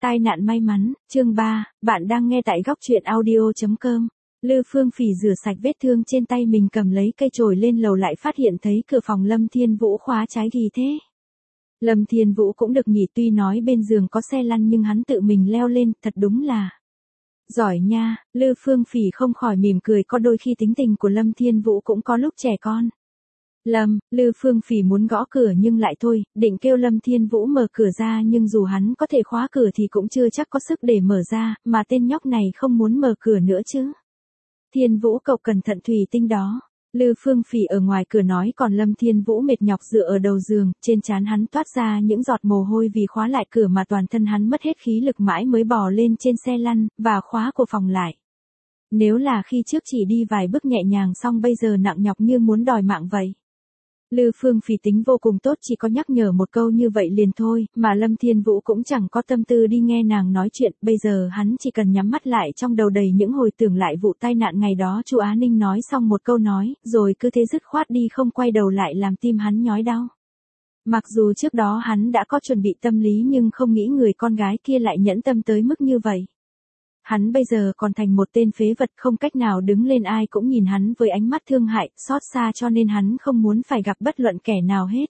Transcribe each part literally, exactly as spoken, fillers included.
Tai nạn may mắn, chương ba, bạn đang nghe tại góc truyện audio chấm com. Lư Phương Phỉ rửa sạch vết thương trên tay mình, cầm lấy cây chổi lên lầu lại phát hiện thấy cửa phòng Lâm Thiên Vũ khóa trái gì thế. Lâm Thiên Vũ cũng được nhỉ, tuy nói bên giường có xe lăn nhưng hắn tự mình leo lên, thật đúng là giỏi nha. Lư Phương Phỉ không khỏi mỉm cười, có đôi khi tính tình của Lâm Thiên Vũ cũng có lúc trẻ con. Lâm, Lư Phương Phỉ muốn gõ cửa nhưng lại thôi, định kêu Lâm Thiên Vũ mở cửa ra, nhưng dù hắn có thể khóa cửa thì cũng chưa chắc có sức để mở ra, mà tên nhóc này không muốn mở cửa nữa chứ. Thiên Vũ cậu cẩn thận thủy tinh đó. Lư Phương Phỉ ở ngoài cửa nói, còn Lâm Thiên Vũ mệt nhọc dựa ở đầu giường, trên trán hắn toát ra những giọt mồ hôi vì khóa lại cửa mà toàn thân hắn mất hết khí lực mãi mới bò lên trên xe lăn, và khóa của phòng lại. Nếu là khi trước chỉ đi vài bước nhẹ nhàng xong, bây giờ nặng nhọc như muốn đòi mạng vậy. Lư Phương Phỉ tính vô cùng tốt, chỉ có nhắc nhở một câu như vậy liền thôi, mà Lâm Thiên Vũ cũng chẳng có tâm tư đi nghe nàng nói chuyện, bây giờ hắn chỉ cần nhắm mắt lại, trong đầu đầy những hồi tưởng lại vụ tai nạn ngày đó. Chu Á Ninh nói xong một câu nói, rồi cứ thế dứt khoát đi không quay đầu lại, làm tim hắn nhói đau. Mặc dù trước đó hắn đã có chuẩn bị tâm lý nhưng không nghĩ người con gái kia lại nhẫn tâm tới mức như vậy. Hắn bây giờ còn thành một tên phế vật, không cách nào đứng lên, ai cũng nhìn hắn với ánh mắt thương hại, xót xa, cho nên hắn không muốn phải gặp bất luận kẻ nào hết.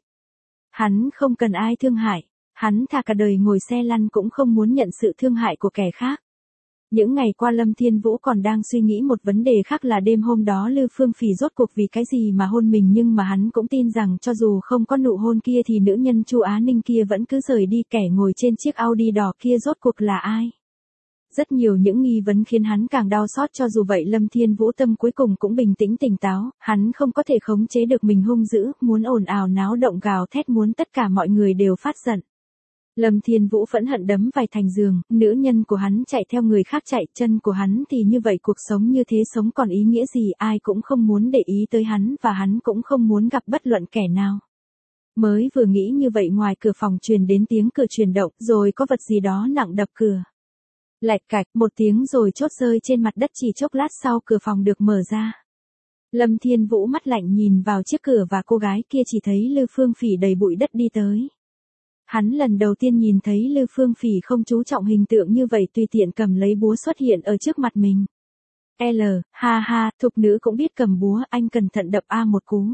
Hắn không cần ai thương hại, hắn thà cả đời ngồi xe lăn cũng không muốn nhận sự thương hại của kẻ khác. Những ngày qua Lâm Thiên Vũ còn đang suy nghĩ một vấn đề khác, là đêm hôm đó Lư Phương Phỉ rốt cuộc vì cái gì mà hôn mình, nhưng mà hắn cũng tin rằng cho dù không có nụ hôn kia thì nữ nhân Chu Á Ninh kia vẫn cứ rời đi, kẻ ngồi trên chiếc Audi đỏ kia rốt cuộc là ai? Rất nhiều những nghi vấn khiến hắn càng đau xót, cho dù vậy Lâm Thiên Vũ tâm cuối cùng cũng bình tĩnh tỉnh táo, hắn không có thể khống chế được mình hung dữ, muốn ồn ào náo động gào thét, muốn tất cả mọi người đều phát giận. Lâm Thiên Vũ phẫn hận đấm vài thành giường, nữ nhân của hắn chạy theo người khác chạy, chân của hắn thì như vậy, cuộc sống như thế sống còn ý nghĩa gì, ai cũng không muốn để ý tới hắn và hắn cũng không muốn gặp bất luận kẻ nào. Mới vừa nghĩ như vậy, ngoài cửa phòng truyền đến tiếng cửa chuyển động, rồi có vật gì đó nặng đập cửa. Lạch cạch một tiếng rồi chốt rơi trên mặt đất, chỉ chốc lát sau cửa phòng được mở ra. Lâm Thiên Vũ mắt lạnh nhìn vào chiếc cửa và cô gái kia, chỉ thấy Lư Phương Phỉ đầy bụi đất đi tới. Hắn lần đầu tiên nhìn thấy Lư Phương Phỉ không chú trọng hình tượng như vậy, tùy tiện cầm lấy búa xuất hiện ở trước mặt mình. L, ha ha, thục nữ cũng biết cầm búa, anh cẩn thận đập A một cú.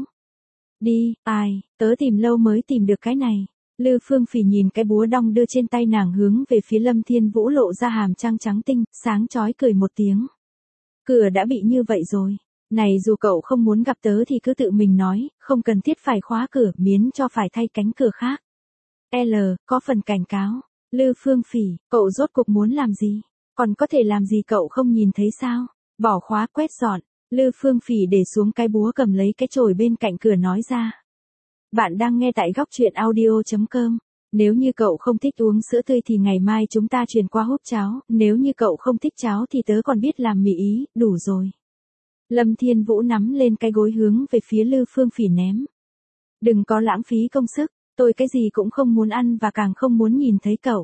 Đi, ai, tớ tìm lâu mới tìm được cái này. Lư Phương Phỉ nhìn cái búa đong đưa trên tay nàng, hướng về phía Lâm Thiên Vũ, lộ ra hàm răng trắng tinh, sáng chói cười một tiếng. Cửa đã bị như vậy rồi. Này, dù cậu không muốn gặp tớ thì cứ tự mình nói, không cần thiết phải khóa cửa, miễn cho phải thay cánh cửa khác. L, có phần cảnh cáo. Lư Phương Phỉ, cậu rốt cuộc muốn làm gì? Còn có thể làm gì cậu không nhìn thấy sao? Bỏ khóa, quét dọn. Lư Phương Phỉ để xuống cái búa, cầm lấy cái chổi bên cạnh cửa nói ra. Bạn đang nghe tại góc truyện audio chấm com. Nếu như cậu không thích uống sữa tươi thì ngày mai chúng ta chuyển qua húp cháo, nếu như cậu không thích cháo thì tớ còn biết làm mì ý, đủ rồi. Lâm Thiên Vũ nắm lên cái gối hướng về phía Lư Phương Phỉ ném. Đừng có lãng phí công sức, tôi cái gì cũng không muốn ăn và càng không muốn nhìn thấy cậu.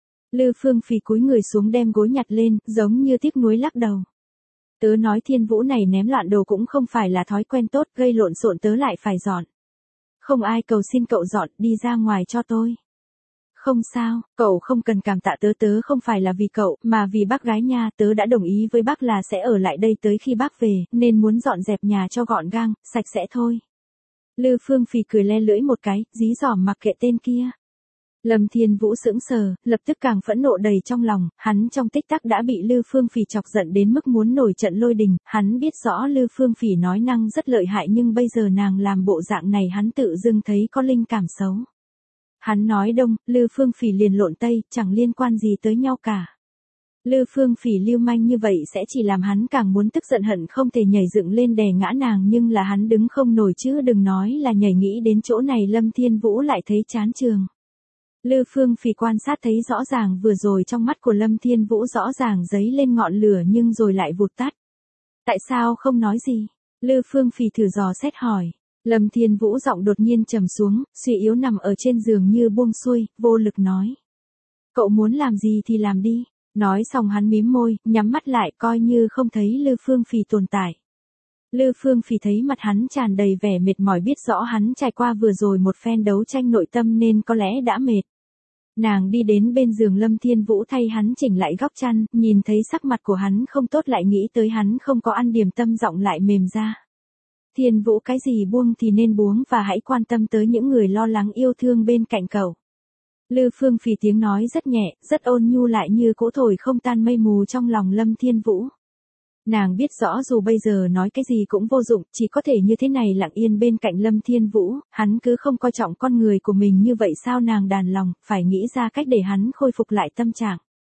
Lư Phương Phỉ cúi người xuống đem gối nhặt lên, giống như tiếc nuối lắc đầu. Tớ nói Thiên Vũ này ném loạn đồ cũng không phải là thói quen tốt, gây lộn xộn tớ lại phải dọn. Không ai cầu xin cậu dọn, đi ra ngoài cho tôi. Không sao, cậu không cần cảm tạ tớ, tớ không phải là vì cậu, mà vì bác gái nha, tớ đã đồng ý với bác là sẽ ở lại đây tới khi bác về, nên muốn dọn dẹp nhà cho gọn gàng, sạch sẽ thôi. Lư Phương Phỉ cười le lưỡi một cái, dí dỏm mặc kệ tên kia. Lâm Thiên Vũ sững sờ, lập tức càng phẫn nộ đầy trong lòng, hắn trong tích tắc đã bị Lư Phương Phỉ chọc giận đến mức muốn nổi trận lôi đình, hắn biết rõ Lư Phương Phỉ nói năng rất lợi hại, nhưng bây giờ nàng làm bộ dạng này hắn tự dưng thấy có linh cảm xấu. Hắn nói đông, Lư Phương Phỉ liền lộn tây, chẳng liên quan gì tới nhau cả. Lư Phương Phỉ lưu manh như vậy sẽ chỉ làm hắn càng muốn tức giận, hận không thể nhảy dựng lên đè ngã nàng, nhưng là hắn đứng không nổi chứ đừng nói là nhảy. Nghĩ đến chỗ này Lâm Thiên Vũ lại thấy chán trường. Lư Phương Phỉ quan sát thấy rõ ràng vừa rồi trong mắt của Lâm Thiên Vũ rõ ràng dấy lên ngọn lửa nhưng rồi lại vụt tắt. Tại sao không nói gì? Lư Phương Phỉ thử dò xét hỏi. Lâm Thiên Vũ giọng đột nhiên trầm xuống, suy yếu nằm ở trên giường như buông xuôi, vô lực nói. Cậu muốn làm gì thì làm đi. Nói xong hắn mím môi, nhắm mắt lại, coi như không thấy Lư Phương Phỉ tồn tại. Lư Phương Phỉ thấy mặt hắn tràn đầy vẻ mệt mỏi, biết rõ hắn trải qua vừa rồi một phen đấu tranh nội tâm nên có lẽ đã mệt. Nàng đi đến bên giường Lâm Thiên Vũ thay hắn chỉnh lại góc chăn, nhìn thấy sắc mặt của hắn không tốt lại nghĩ tới hắn không có ăn điểm tâm giọng lại mềm ra. Thiên Vũ cái gì buông thì nên buông và hãy quan tâm tới những người lo lắng yêu thương bên cạnh cậu. Lư Phương Phỉ tiếng nói rất nhẹ, rất ôn nhu lại như cỗ thổi không tan mây mù trong lòng Lâm Thiên Vũ. Nàng biết rõ dù bây giờ nói cái gì cũng vô dụng, chỉ có thể như thế này lặng yên bên cạnh Lâm Thiên Vũ, hắn cứ không coi trọng con người của mình như vậy sao nàng đàn lòng, phải nghĩ ra cách để hắn khôi phục lại tâm trạng.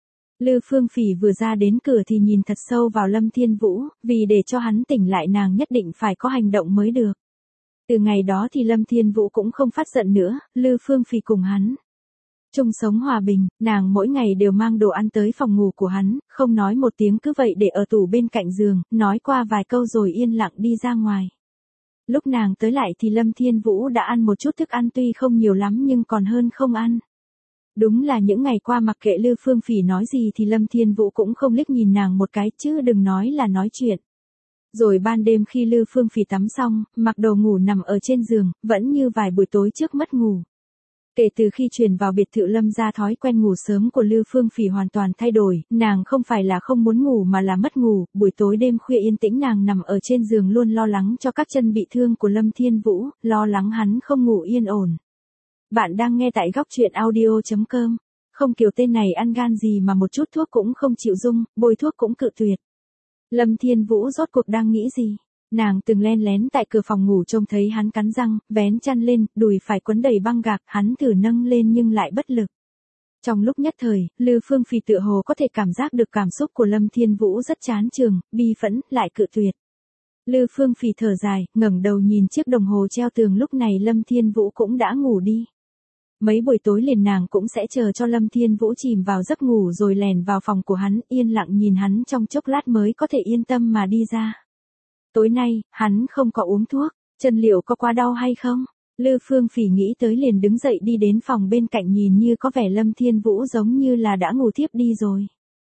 Lư Phương Phỉ vừa ra đến cửa thì nhìn thật sâu vào Lâm Thiên Vũ, vì để cho hắn tỉnh lại nàng nhất định phải có hành động mới được. Từ ngày đó thì Lâm Thiên Vũ cũng không phát giận nữa, Lư Phương Phỉ cùng hắn chung sống hòa bình, nàng mỗi ngày đều mang đồ ăn tới phòng ngủ của hắn, không nói một tiếng cứ vậy để ở tủ bên cạnh giường, nói qua vài câu rồi yên lặng đi ra ngoài. Lúc nàng tới lại thì Lâm Thiên Vũ đã ăn một chút thức ăn tuy không nhiều lắm nhưng còn hơn không ăn. Đúng là những ngày qua mặc kệ Lư Phương Phỉ nói gì thì Lâm Thiên Vũ cũng không liếc nhìn nàng một cái chứ đừng nói là nói chuyện. Rồi ban đêm khi Lư Phương Phỉ tắm xong, mặc đồ ngủ nằm ở trên giường, vẫn như vài buổi tối trước mất ngủ. Kể từ khi chuyển vào biệt thự Lâm gia thói quen ngủ sớm của Lư Phương Phỉ hoàn toàn thay đổi, nàng không phải là không muốn ngủ mà là mất ngủ, buổi tối đêm khuya yên tĩnh nàng nằm ở trên giường luôn lo lắng cho các chân bị thương của Lâm Thiên Vũ, lo lắng hắn không ngủ yên ổn. Bạn đang nghe tại góc truyện audio chấm com. Không kiểu tên này ăn gan gì mà một chút thuốc cũng không chịu dung, bôi thuốc cũng cự tuyệt. Lâm Thiên Vũ rốt cuộc đang nghĩ gì? Nàng từng len lén tại cửa phòng ngủ trông thấy hắn cắn răng, vén chăn lên, đùi phải quấn đầy băng gạc, hắn thử nâng lên nhưng lại bất lực. Trong lúc nhất thời, Lư Phương Phỉ tựa hồ có thể cảm giác được cảm xúc của Lâm Thiên Vũ rất chán chường, bi phẫn, lại cự tuyệt. Lư Phương Phỉ thở dài, ngẩng đầu nhìn chiếc đồng hồ treo tường lúc này Lâm Thiên Vũ cũng đã ngủ đi. Mấy buổi tối liền nàng cũng sẽ chờ cho Lâm Thiên Vũ chìm vào giấc ngủ rồi lèn vào phòng của hắn, yên lặng nhìn hắn trong chốc lát mới có thể yên tâm mà đi ra. Tối nay, hắn không có uống thuốc, chân liệu có quá đau hay không? Lư Phương Phỉ nghĩ tới liền đứng dậy đi đến phòng bên cạnh nhìn như có vẻ Lâm Thiên Vũ giống như là đã ngủ thiếp đi rồi.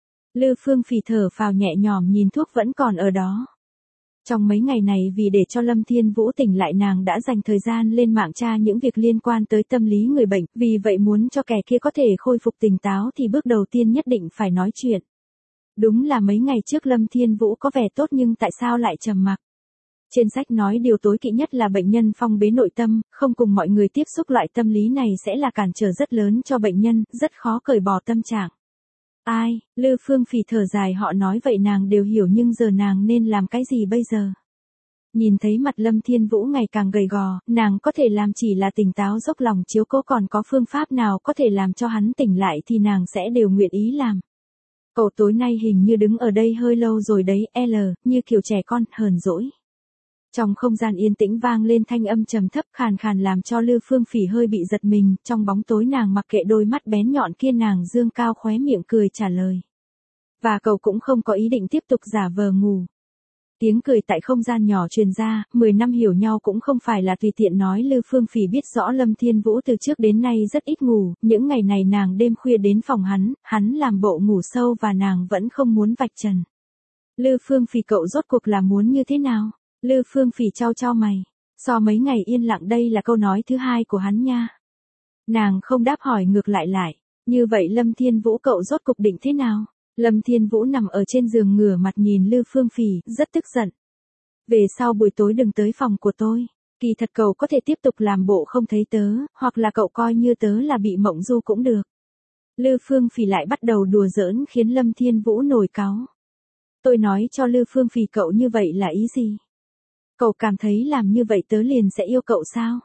Lư Phương Phỉ thở phào nhẹ nhõm nhìn thuốc vẫn còn ở đó. Trong mấy ngày này vì để cho Lâm Thiên Vũ tỉnh lại nàng đã dành thời gian lên mạng tra những việc liên quan tới tâm lý người bệnh, vì vậy muốn cho kẻ kia có thể khôi phục tỉnh táo thì bước đầu tiên nhất định phải nói chuyện. Đúng là mấy ngày trước Lâm Thiên Vũ có vẻ tốt nhưng tại sao lại trầm mặc? Trên sách nói điều tối kỵ nhất là bệnh nhân phong bế nội tâm, không cùng mọi người tiếp xúc loại tâm lý này sẽ là cản trở rất lớn cho bệnh nhân, rất khó cởi bỏ tâm trạng. Ai, Lư Phương Phỉ thở dài họ nói vậy nàng đều hiểu nhưng giờ nàng nên làm cái gì bây giờ? Nhìn thấy mặt Lâm Thiên Vũ ngày càng gầy gò, nàng có thể làm chỉ là tỉnh táo dốc lòng chiếu cố còn có phương pháp nào có thể làm cho hắn tỉnh lại thì nàng sẽ đều nguyện ý làm. Cậu tối nay hình như đứng ở đây hơi lâu rồi đấy, L, như kiểu trẻ con, hờn dỗi. Trong không gian yên tĩnh vang lên thanh âm trầm thấp khàn khàn làm cho Lư Phương Phỉ hơi bị giật mình, trong bóng tối nàng mặc kệ đôi mắt bén nhọn kia nàng dương cao khóe miệng cười trả lời. Và cậu cũng không có ý định tiếp tục giả vờ ngủ. Tiếng cười tại không gian nhỏ truyền ra, mười năm hiểu nhau cũng không phải là tùy tiện nói Lư Phương Phỉ biết rõ Lâm Thiên Vũ từ trước đến nay rất ít ngủ, những ngày này nàng đêm khuya đến phòng hắn, hắn làm bộ ngủ sâu và nàng vẫn không muốn vạch trần. Lư Phương Phỉ cậu rốt cuộc là muốn như thế nào? Lư Phương Phỉ chau chau mày. So mấy ngày yên lặng đây là câu nói thứ hai của hắn nha. Nàng không đáp hỏi ngược lại lại. Như vậy Lâm Thiên Vũ cậu rốt cuộc định thế nào? Lâm Thiên Vũ nằm ở trên giường ngửa mặt nhìn Lư Phương Phỉ, rất tức giận. Về sau buổi tối đừng tới phòng của tôi. Kỳ thật cậu có thể tiếp tục làm bộ không thấy tớ, hoặc là cậu coi như tớ là bị mộng du cũng được. Lư Phương Phỉ lại bắt đầu đùa giỡn khiến Lâm Thiên Vũ nổi cáu. Tôi nói cho Lư Phương Phỉ cậu như vậy là ý gì? Cậu cảm thấy làm như vậy tớ liền sẽ yêu cậu sao?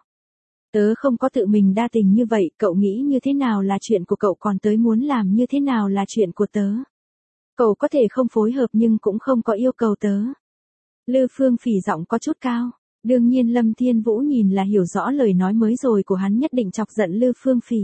Tớ không có tự mình đa tình như vậy, cậu nghĩ như thế nào là chuyện của cậu còn tớ muốn làm như thế nào là chuyện của tớ. Cậu có thể không phối hợp nhưng cũng không có yêu cầu tớ. Lư Phương Phỉ giọng có chút cao. Đương nhiên Lâm Thiên Vũ nhìn là hiểu rõ lời nói mới rồi của hắn nhất định chọc giận Lư Phương Phỉ.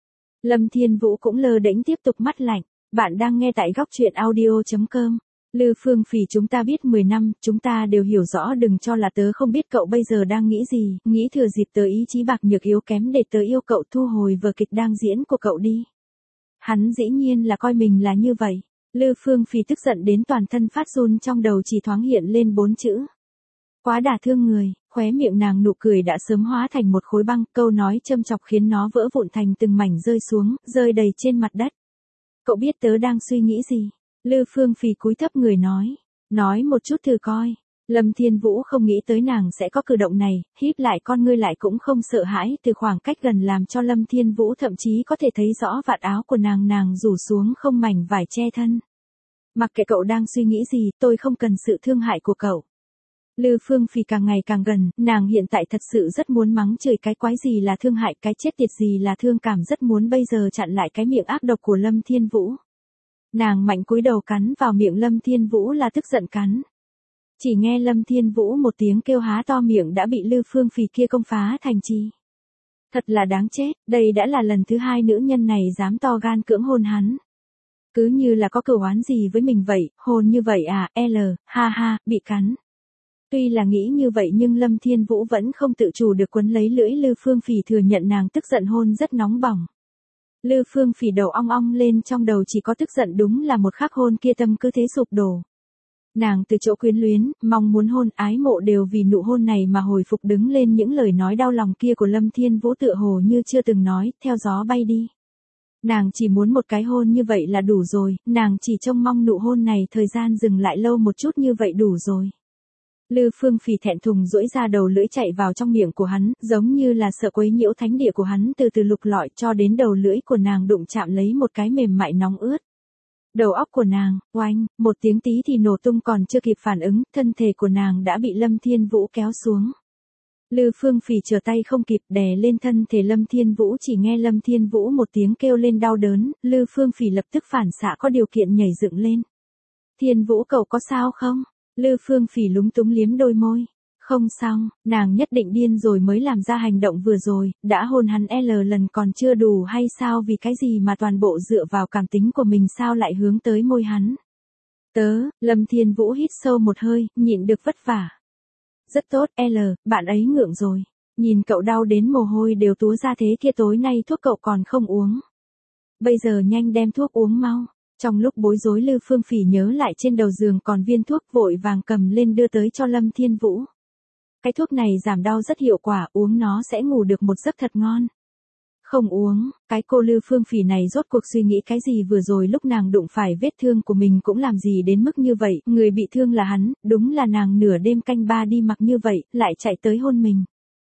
Lâm Thiên Vũ cũng lơ đễnh tiếp tục mắt lạnh. Bạn đang nghe tại góc truyện audio chấm com. Lư Phương Phỉ chúng ta biết mười năm, chúng ta đều hiểu rõ đừng cho là tớ không biết cậu bây giờ đang nghĩ gì, nghĩ thừa dịp tớ ý chí bạc nhược yếu kém để tớ yêu cậu thu hồi vở kịch đang diễn của cậu đi. Hắn dĩ nhiên là coi mình là như vậy. Lư Phương Phỉ tức giận đến toàn thân phát run trong đầu chỉ thoáng hiện lên bốn chữ. Quá đả thương người, khóe miệng nàng nụ cười đã sớm hóa thành một khối băng, câu nói châm chọc khiến nó vỡ vụn thành từng mảnh rơi xuống, rơi đầy trên mặt đất. Cậu biết tớ đang suy nghĩ gì? Lư Phương Phì cúi thấp người nói. Nói một chút thử coi. Lâm Thiên Vũ không nghĩ tới nàng sẽ có cử động này, híp lại con ngươi lại cũng không sợ hãi, từ khoảng cách gần làm cho Lâm Thiên Vũ thậm chí có thể thấy rõ vạt áo của nàng nàng rủ xuống không mảnh vải che thân. Mặc kệ cậu đang suy nghĩ gì, tôi không cần sự thương hại của cậu. Lư Phương Phì càng ngày càng gần, nàng hiện tại thật sự rất muốn mắng chửi cái quái gì là thương hại, cái chết tiệt gì là thương cảm, rất muốn bây giờ chặn lại cái miệng ác độc của Lâm Thiên Vũ. Nàng mạnh cúi đầu cắn vào miệng Lâm Thiên Vũ là tức giận cắn. Chỉ nghe Lâm Thiên Vũ một tiếng kêu há to miệng đã bị Lư Phương Phì kia công phá thành chi. Thật là đáng chết, đây đã là lần thứ hai nữ nhân này dám to gan cưỡng hôn hắn. Cứ như là có cửu oán gì với mình vậy, hôn như vậy à, L, ha ha, bị cắn. Tuy là nghĩ như vậy nhưng Lâm Thiên Vũ vẫn không tự chủ được quấn lấy lưỡi Lư Phương Phì, thừa nhận nàng tức giận hôn rất nóng bỏng. Lư Phương Phì đầu ong ong lên, trong đầu chỉ có tức giận, đúng là một khắc hôn kia tâm cứ thế sụp đổ. Nàng từ chỗ quyến luyến, mong muốn hôn, ái mộ đều vì nụ hôn này mà hồi phục, đứng lên những lời nói đau lòng kia của Lâm Thiên Vũ tựa hồ như chưa từng nói, theo gió bay đi. Nàng chỉ muốn một cái hôn như vậy là đủ rồi, nàng chỉ trông mong nụ hôn này thời gian dừng lại lâu một chút như vậy đủ rồi. Lư Phương Phì thẹn thùng duỗi ra đầu lưỡi chạy vào trong miệng của hắn, giống như là sợ quấy nhiễu thánh địa của hắn, từ từ lục lọi cho đến đầu lưỡi của nàng đụng chạm lấy một cái mềm mại nóng ướt. Đầu óc của nàng, oanh, một tiếng tí thì nổ tung, còn chưa kịp phản ứng, thân thể của nàng đã bị Lâm Thiên Vũ kéo xuống. Lư Phương Phì trở tay không kịp đè lên thân thể Lâm Thiên Vũ, chỉ nghe Lâm Thiên Vũ một tiếng kêu lên đau đớn, Lư Phương Phì lập tức phản xạ có điều kiện nhảy dựng lên. Thiên Vũ cậu có sao không? Lư Phương Phì lúng túng liếm đôi môi. Không xong, nàng nhất định điên rồi mới làm ra hành động vừa rồi, đã hôn hắn L lần còn chưa đủ hay sao, vì cái gì mà toàn bộ dựa vào cảm tính của mình sao lại hướng tới môi hắn. Tớ, Lâm Thiên Vũ hít sâu một hơi, nhịn được vất vả. Rất tốt, L, bạn ấy ngượng rồi. Nhìn cậu đau đến mồ hôi đều túa ra thế kia, tối nay thuốc cậu còn không uống. Bây giờ nhanh đem thuốc uống mau. Trong lúc bối rối Lư Phương Phì nhớ lại trên đầu giường còn viên thuốc, vội vàng cầm lên đưa tới cho Lâm Thiên Vũ. Cái thuốc này giảm đau rất hiệu quả, uống nó sẽ ngủ được một giấc thật ngon. Không uống, cái cô Lư Phương Phì này rốt cuộc suy nghĩ cái gì, vừa rồi lúc nàng đụng phải vết thương của mình cũng làm gì đến mức như vậy, người bị thương là hắn, đúng là nàng nửa đêm canh ba đi mặc như vậy, lại chạy tới hôn mình.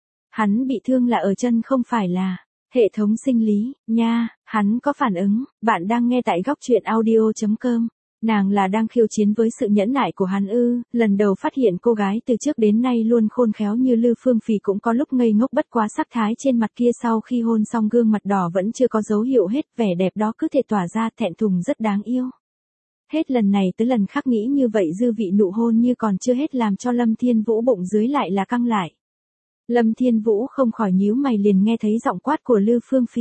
Hắn bị thương là ở chân không phải là hệ thống sinh lý, nha, hắn có phản ứng. Bạn đang nghe tại góc truyện audio chấm com. Nàng là đang khiêu chiến với sự nhẫn nại của hắn ư? Lần đầu phát hiện cô gái từ trước đến nay luôn khôn khéo như Lư Phương Phì cũng có lúc ngây ngốc, bất quá sắc thái trên mặt kia sau khi hôn xong gương mặt đỏ vẫn chưa có dấu hiệu hết, vẻ đẹp đó cứ thể tỏa ra, thẹn thùng rất đáng yêu. Hết lần này tới lần khác nghĩ như vậy, dư vị nụ hôn như còn chưa hết làm cho Lâm Thiên Vũ bụng dưới lại là căng lại. Lâm Thiên Vũ không khỏi nhíu mày, liền nghe thấy giọng quát của Lư Phương Phì.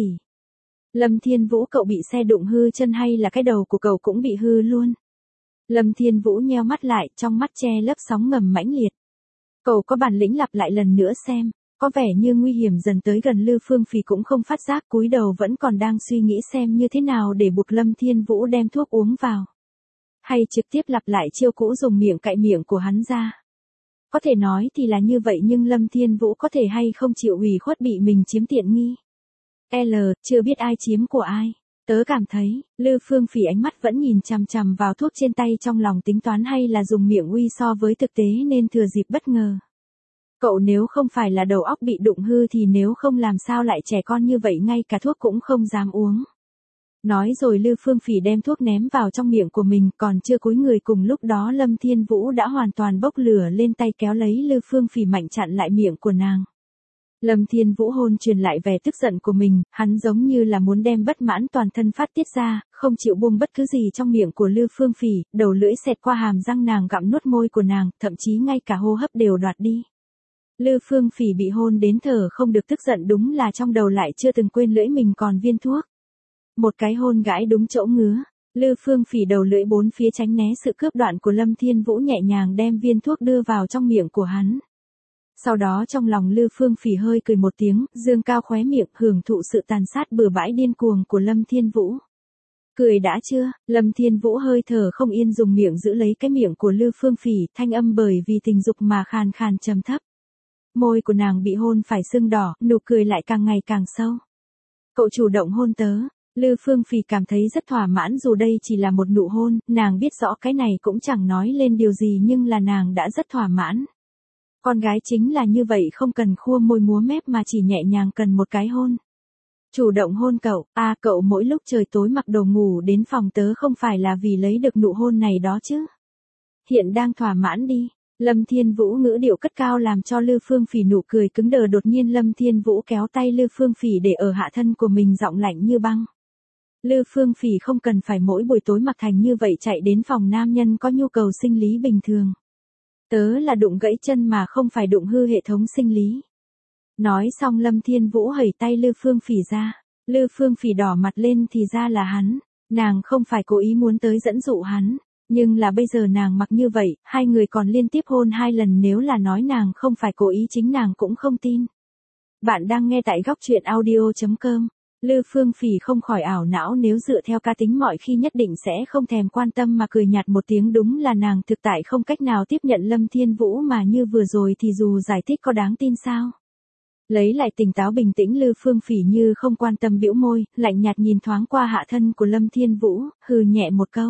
Lâm Thiên Vũ, cậu bị xe đụng hư chân hay là cái đầu của cậu cũng bị hư luôn? Lâm Thiên Vũ nheo mắt lại, trong mắt che lấp sóng ngầm mãnh liệt. Cậu có bản lĩnh lặp lại lần nữa xem. Có vẻ như nguy hiểm dần tới gần, Lư Phương Phì cũng không phát giác, cúi đầu vẫn còn đang suy nghĩ xem như thế nào để buộc Lâm Thiên Vũ đem thuốc uống vào. Hay trực tiếp lặp lại chiêu cũ dùng miệng cạy miệng của hắn ra. Có thể nói thì là như vậy, nhưng Lâm Thiên Vũ có thể hay không chịu ủy khuất bị mình chiếm tiện nghi. L, chưa biết ai chiếm của ai. Tớ cảm thấy, Lư Phương Phì ánh mắt vẫn nhìn chằm chằm vào thuốc trên tay, trong lòng tính toán hay là dùng miệng uy so với thực tế nên thừa dịp bất ngờ. Cậu nếu không phải là đầu óc bị đụng hư thì nếu không làm sao lại trẻ con như vậy, ngay cả thuốc cũng không dám uống. Nói rồi Lư Phương Phì đem thuốc ném vào trong miệng của mình, còn chưa cúi người, cùng lúc đó Lâm Thiên Vũ đã hoàn toàn bốc lửa lên, tay kéo lấy Lư Phương Phì mạnh chặn lại miệng của nàng. Lâm Thiên Vũ hôn truyền lại vẻ tức giận của mình, hắn giống như là muốn đem bất mãn toàn thân phát tiết ra, không chịu buông bất cứ gì trong miệng của Lư Phương Phì, đầu lưỡi xẹt qua hàm răng nàng, gặm nuốt môi của nàng, thậm chí ngay cả hô hấp đều đoạt đi. Lư Phương Phì bị hôn đến thở không được, tức giận đúng là trong đầu lại chưa từng quên lưỡi mình còn viên thuốc. Một cái hôn gãi đúng chỗ ngứa, Lư Phương Phì đầu lưỡi bốn phía tránh né sự cướp đoạn của Lâm Thiên Vũ, nhẹ nhàng đem viên thuốc đưa vào trong miệng của hắn. Sau đó trong lòng Lư Phương Phì hơi cười một tiếng, dương cao khóe miệng, hưởng thụ sự tàn sát bừa bãi điên cuồng của Lâm Thiên Vũ. Cười đã chưa? Lâm Thiên Vũ hơi thở không yên, dùng miệng giữ lấy cái miệng của Lư Phương Phì, thanh âm bởi vì tình dục mà khàn khàn trầm thấp. Môi của nàng bị hôn phải sưng đỏ, nụ cười lại càng ngày càng sâu. Cậu chủ động hôn tớ. Lư Phương Phỉ cảm thấy rất thỏa mãn dù đây chỉ là một nụ hôn, nàng biết rõ cái này cũng chẳng nói lên điều gì nhưng là nàng đã rất thỏa mãn. Con gái chính là như vậy, không cần khua môi múa mép mà chỉ nhẹ nhàng cần một cái hôn. Chủ động hôn cậu, à cậu mỗi lúc trời tối mặc đồ ngủ đến phòng tớ không phải là vì lấy được nụ hôn này đó chứ. Hiện đang thỏa mãn đi. Lâm Thiên Vũ ngữ điệu cất cao làm cho Lư Phương Phỉ nụ cười cứng đờ, đột nhiên Lâm Thiên Vũ kéo tay Lư Phương Phỉ để ở hạ thân của mình, giọng lạnh như băng. Lư Phương Phỉ không cần phải mỗi buổi tối mặc thành như vậy chạy đến phòng nam nhân có nhu cầu sinh lý bình thường. Tớ là đụng gãy chân mà không phải đụng hư hệ thống sinh lý. Nói xong Lâm Thiên Vũ hẩy tay Lư Phương Phỉ ra. Lư Phương Phỉ đỏ mặt lên, thì ra là hắn. Nàng không phải cố ý muốn tới dẫn dụ hắn. Nhưng là bây giờ nàng mặc như vậy, hai người còn liên tiếp hôn hai lần, nếu là nói nàng không phải cố ý chính nàng cũng không tin. Bạn đang nghe tại góc truyện audio chấm com. Lư Phương Phỉ không khỏi ảo não, nếu dựa theo cá tính mọi khi nhất định sẽ không thèm quan tâm mà cười nhạt một tiếng, đúng là nàng thực tại không cách nào tiếp nhận Lâm Thiên Vũ, mà như vừa rồi thì dù giải thích có đáng tin sao. Lấy lại tỉnh táo bình tĩnh, Lư Phương Phỉ như không quan tâm bĩu môi, lạnh nhạt nhìn thoáng qua hạ thân của Lâm Thiên Vũ, hừ nhẹ một câu.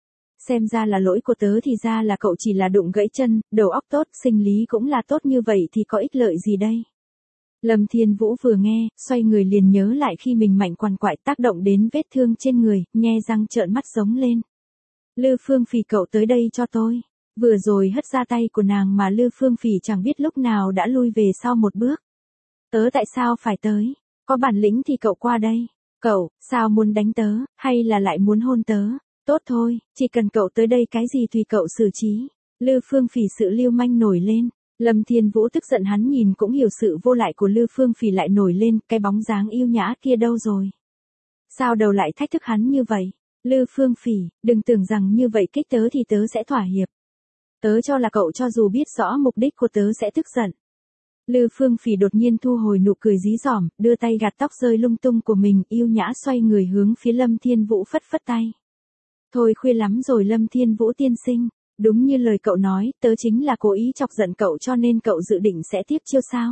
Xem ra là lỗi của tớ, thì ra là cậu chỉ là đụng gãy chân, đầu óc tốt, sinh lý cũng là tốt, như vậy thì có ích lợi gì đây? Lâm Thiên Vũ vừa nghe, xoay người liền nhớ lại khi mình mạnh quằn quại tác động đến vết thương trên người, nhe răng trợn mắt giống lên. Lư Phương Phỉ, cậu tới đây cho tôi. Vừa rồi hất ra tay của nàng mà Lư Phương Phỉ chẳng biết lúc nào đã lui về sau một bước. Tớ tại sao phải tới? Có bản lĩnh thì cậu qua đây. Cậu, sao muốn đánh tớ, hay là lại muốn hôn tớ? Tốt thôi, chỉ cần cậu tới đây cái gì tùy cậu xử trí. Lư Phương Phỉ sự lưu manh nổi lên. Lâm Thiên Vũ tức giận, hắn nhìn cũng hiểu sự vô lại của Lư Phương Phỉ lại nổi lên, cái bóng dáng yêu nhã kia đâu rồi? Sao đầu lại thách thức hắn như vậy? Lư Phương Phỉ, đừng tưởng rằng như vậy kích tớ thì tớ sẽ thỏa hiệp. Tớ cho là cậu cho dù biết rõ mục đích của tớ sẽ tức giận. Lư Phương Phỉ đột nhiên thu hồi nụ cười dí dỏm, đưa tay gạt tóc rơi lung tung của mình, yêu nhã xoay người hướng phía Lâm Thiên Vũ phất phất tay. Thôi khuya lắm rồi Lâm Thiên Vũ tiên sinh, đúng như lời cậu nói, tớ chính là cố ý chọc giận cậu cho nên cậu dự định sẽ tiếp chiêu sao?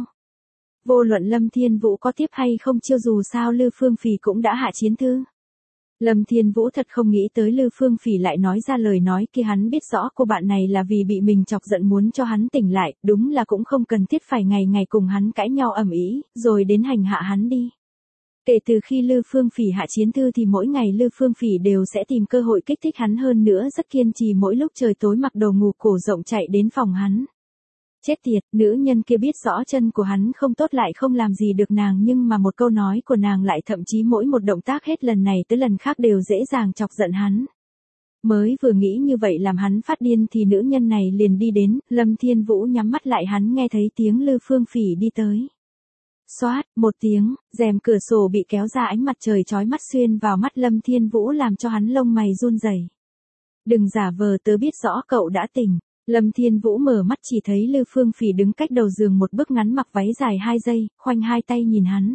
Vô luận Lâm Thiên Vũ có tiếp hay không chiêu, dù sao Lư Phương Phỉ cũng đã hạ chiến thư. Lâm Thiên Vũ thật không nghĩ tới Lư Phương Phỉ lại nói ra lời nói kia, hắn biết rõ cô bạn này là vì bị mình chọc giận muốn cho hắn tỉnh lại, đúng là cũng không cần thiết phải ngày ngày cùng hắn cãi nhau ầm ĩ, rồi đến hành hạ hắn đi. Kể từ khi Lư Phương Phỉ hạ chiến thư thì mỗi ngày Lư Phương Phỉ đều sẽ tìm cơ hội kích thích hắn, hơn nữa rất kiên trì, mỗi lúc trời tối mặc đồ ngủ cổ rộng chạy đến phòng hắn. Chết tiệt, nữ nhân kia biết rõ chân của hắn không tốt lại không làm gì được nàng, nhưng mà một câu nói của nàng lại thậm chí mỗi một động tác hết lần này tới lần khác đều dễ dàng chọc giận hắn. Mới vừa nghĩ như vậy làm hắn phát điên thì nữ nhân này liền đi đến, Lâm Thiên Vũ nhắm mắt lại, hắn nghe thấy tiếng Lư Phương Phỉ đi tới. Xoát, một tiếng, rèm cửa sổ bị kéo ra, ánh mặt trời chói mắt xuyên vào mắt Lâm Thiên Vũ làm cho hắn lông mày run rẩy. Đừng giả vờ, tớ biết rõ cậu đã tỉnh. Lâm Thiên Vũ mở mắt chỉ thấy Lư Phương Phỉ đứng cách đầu giường một bước ngắn, mặc váy dài hai giây, khoanh hai tay nhìn hắn.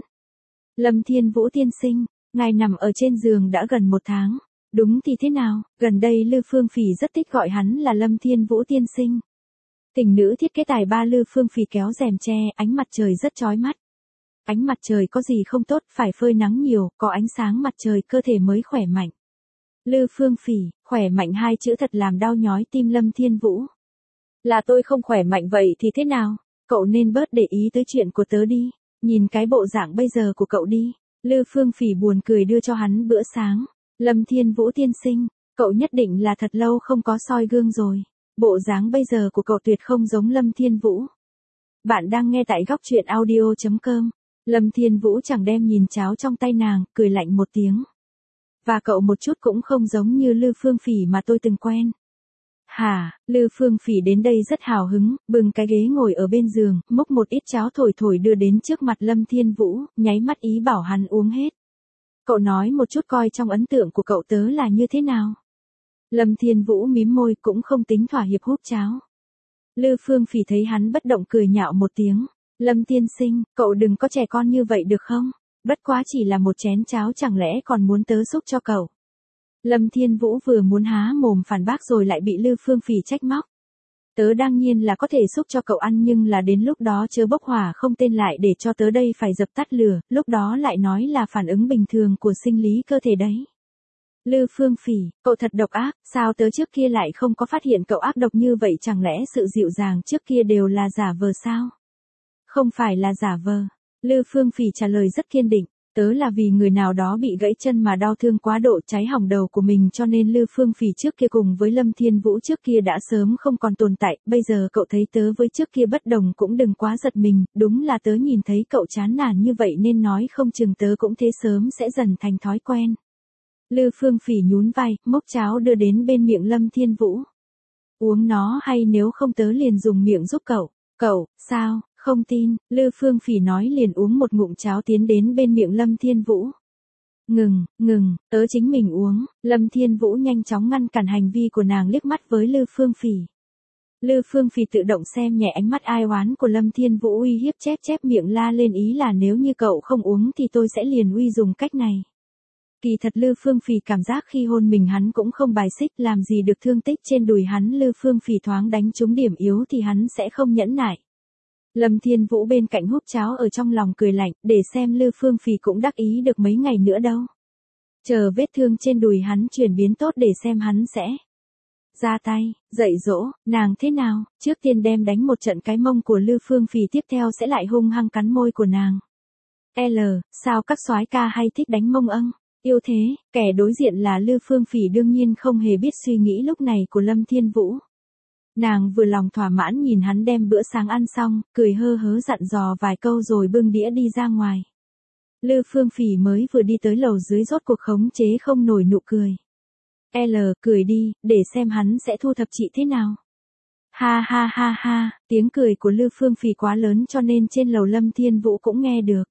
Lâm Thiên Vũ tiên sinh, ngài nằm ở trên giường đã gần một tháng. Đúng thì thế nào, gần đây Lư Phương Phỉ rất thích gọi hắn là Lâm Thiên Vũ tiên sinh. Tình nữ thiết kế tài ba. Lư Phương Phỉ kéo rèm che, ánh mặt trời rất chói mắt. Ánh mặt trời có gì không tốt, phải phơi nắng nhiều, có ánh sáng mặt trời cơ thể mới khỏe mạnh. Lư Phương Phỉ, khỏe mạnh hai chữ thật làm đau nhói tim Lâm Thiên Vũ. Là tôi không khỏe mạnh vậy thì thế nào? Cậu nên bớt để ý tới chuyện của tớ đi. Nhìn cái bộ dạng bây giờ của cậu đi. Lư Phương Phỉ buồn cười đưa cho hắn bữa sáng. Lâm Thiên Vũ tiên sinh, cậu nhất định là thật lâu không có soi gương rồi. Bộ dáng bây giờ của cậu tuyệt không giống Lâm Thiên Vũ. Bạn đang nghe tại góc truyện audio chấm com. Lâm Thiên Vũ chẳng đem nhìn cháo trong tay nàng, cười lạnh một tiếng. Và cậu một chút cũng không giống như Lư Phương Phỉ mà tôi từng quen. Hả, Lư Phương Phỉ đến đây rất hào hứng, bưng cái ghế ngồi ở bên giường, múc một ít cháo thổi thổi đưa đến trước mặt Lâm Thiên Vũ, nháy mắt ý bảo hắn uống hết. Cậu nói một chút coi trong ấn tượng của cậu tớ là như thế nào. Lâm Thiên Vũ mím môi, cũng không tính thỏa hiệp húp cháo. Lư Phương Phỉ thấy hắn bất động cười nhạo một tiếng. Lâm tiên sinh, cậu đừng có trẻ con như vậy được không? Bất quá chỉ là một chén cháo, chẳng lẽ còn muốn tớ xúc cho cậu? Lâm Thiên Vũ vừa muốn há mồm phản bác rồi lại bị Lư Phương Phỉ trách móc. Tớ đương nhiên là có thể xúc cho cậu ăn nhưng là đến lúc đó chớ bốc hỏa không tên lại để cho tớ đây phải dập tắt lửa, lúc đó lại nói là phản ứng bình thường của sinh lý cơ thể đấy. Lư Phương Phỉ, cậu thật độc ác, sao tớ trước kia lại không có phát hiện cậu ác độc như vậy, chẳng lẽ sự dịu dàng trước kia đều là giả vờ sao? Không phải là giả vờ. Lư Phương Phỉ trả lời rất kiên định, tớ là vì người nào đó bị gãy chân mà đau thương quá độ cháy hỏng đầu của mình cho nên Lư Phương Phỉ trước kia cùng với Lâm Thiên Vũ trước kia đã sớm không còn tồn tại, bây giờ cậu thấy tớ với trước kia bất đồng cũng đừng quá giật mình, đúng là tớ nhìn thấy cậu chán nản như vậy nên nói không chừng tớ cũng thế sớm sẽ dần thành thói quen. Lư Phương Phỉ nhún vai, mốc cháo đưa đến bên miệng Lâm Thiên Vũ. Uống nó hay nếu không tớ liền dùng miệng giúp cậu. Cậu, sao, không tin, Lư Phương Phỉ nói liền uống một ngụm cháo tiến đến bên miệng Lâm Thiên Vũ. Ngừng, ngừng, tớ chính mình uống, Lâm Thiên Vũ nhanh chóng ngăn cản hành vi của nàng liếc mắt với Lư Phương Phỉ. Lư Phương Phỉ tự động xem nhẹ ánh mắt ai oán của Lâm Thiên Vũ uy hiếp chép chép miệng la lên ý là nếu như cậu không uống thì tôi sẽ liền uy dùng cách này. Kỳ thật Lư Phương Phỉ cảm giác khi hôn mình hắn cũng không bài xích, làm gì được thương tích trên đùi hắn Lư Phương Phỉ thoáng đánh trúng điểm yếu thì hắn sẽ không nhẫn nại. Lâm Thiên Vũ bên cạnh hút cháo ở trong lòng cười lạnh, để xem Lư Phương Phỉ cũng đắc ý được mấy ngày nữa đâu. Chờ vết thương trên đùi hắn chuyển biến tốt để xem hắn sẽ ra tay, dạy dỗ, nàng thế nào, trước tiên đem đánh một trận cái mông của Lư Phương Phỉ tiếp theo sẽ lại hung hăng cắn môi của nàng. L, sao các soái ca hay thích đánh mông âng? Yêu thế, kẻ đối diện là Lư Phương Phỉ đương nhiên không hề biết suy nghĩ lúc này của Lâm Thiên Vũ. Nàng vừa lòng thỏa mãn nhìn hắn đem bữa sáng ăn xong, cười hơ hớ dặn dò vài câu rồi bưng đĩa đi ra ngoài. Lư Phương Phỉ mới vừa đi tới lầu dưới rốt cuộc khống chế không nổi nụ cười. L, cười đi, để xem hắn sẽ thu thập chị thế nào. Ha ha ha ha, tiếng cười của Lư Phương Phỉ quá lớn cho nên trên lầu Lâm Thiên Vũ cũng nghe được.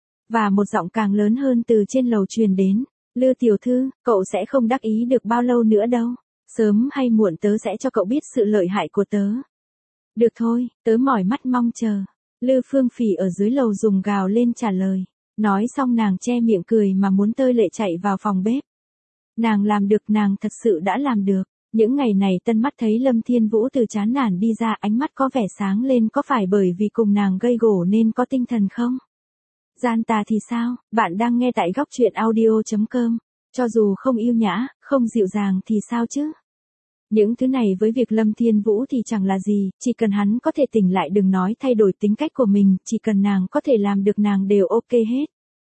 Và một giọng càng lớn hơn từ trên lầu truyền đến, Lư tiểu thư, cậu sẽ không đắc ý được bao lâu nữa đâu, sớm hay muộn tớ sẽ cho cậu biết sự lợi hại của tớ. Được thôi, tớ mỏi mắt mong chờ. Lư Phương Phỉ ở dưới lầu dùng gào lên trả lời, nói xong nàng che miệng cười mà muốn tơi lệ chạy vào phòng bếp. Nàng làm được, nàng thật sự đã làm được. Những ngày này Tân mắt thấy Lâm Thiên Vũ từ chán nản đi ra ánh mắt có vẻ sáng lên, có phải bởi vì cùng nàng gây gổ nên có tinh thần không? Gian tà thì sao, bạn đang nghe tại góc truyện audio chấm com, cho dù không yêu nhã, không dịu dàng thì sao chứ? Những thứ này với việc Lâm Thiên Vũ thì chẳng là gì, chỉ cần hắn có thể tỉnh lại đừng nói thay đổi tính cách của mình, chỉ cần nàng có thể làm được nàng đều ok hết.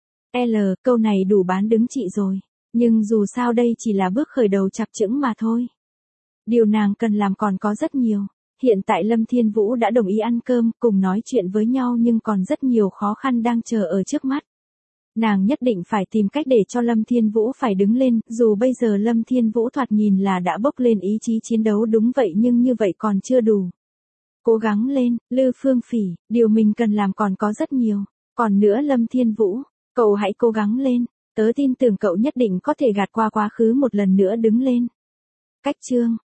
L, câu này đủ bán đứng chị rồi, nhưng dù sao đây chỉ là bước khởi đầu chập chững mà thôi. Điều nàng cần làm còn có rất nhiều. Hiện tại Lâm Thiên Vũ đã đồng ý ăn cơm, cùng nói chuyện với nhau nhưng còn rất nhiều khó khăn đang chờ ở trước mắt. Nàng nhất định phải tìm cách để cho Lâm Thiên Vũ phải đứng lên, dù bây giờ Lâm Thiên Vũ thoạt nhìn là đã bốc lên ý chí chiến đấu đúng vậy nhưng như vậy còn chưa đủ. Cố gắng lên, Lư Phương Phỉ, điều mình cần làm còn có rất nhiều. Còn nữa Lâm Thiên Vũ, cậu hãy cố gắng lên, tớ tin tưởng cậu nhất định có thể gạt qua quá khứ một lần nữa đứng lên. Cách chương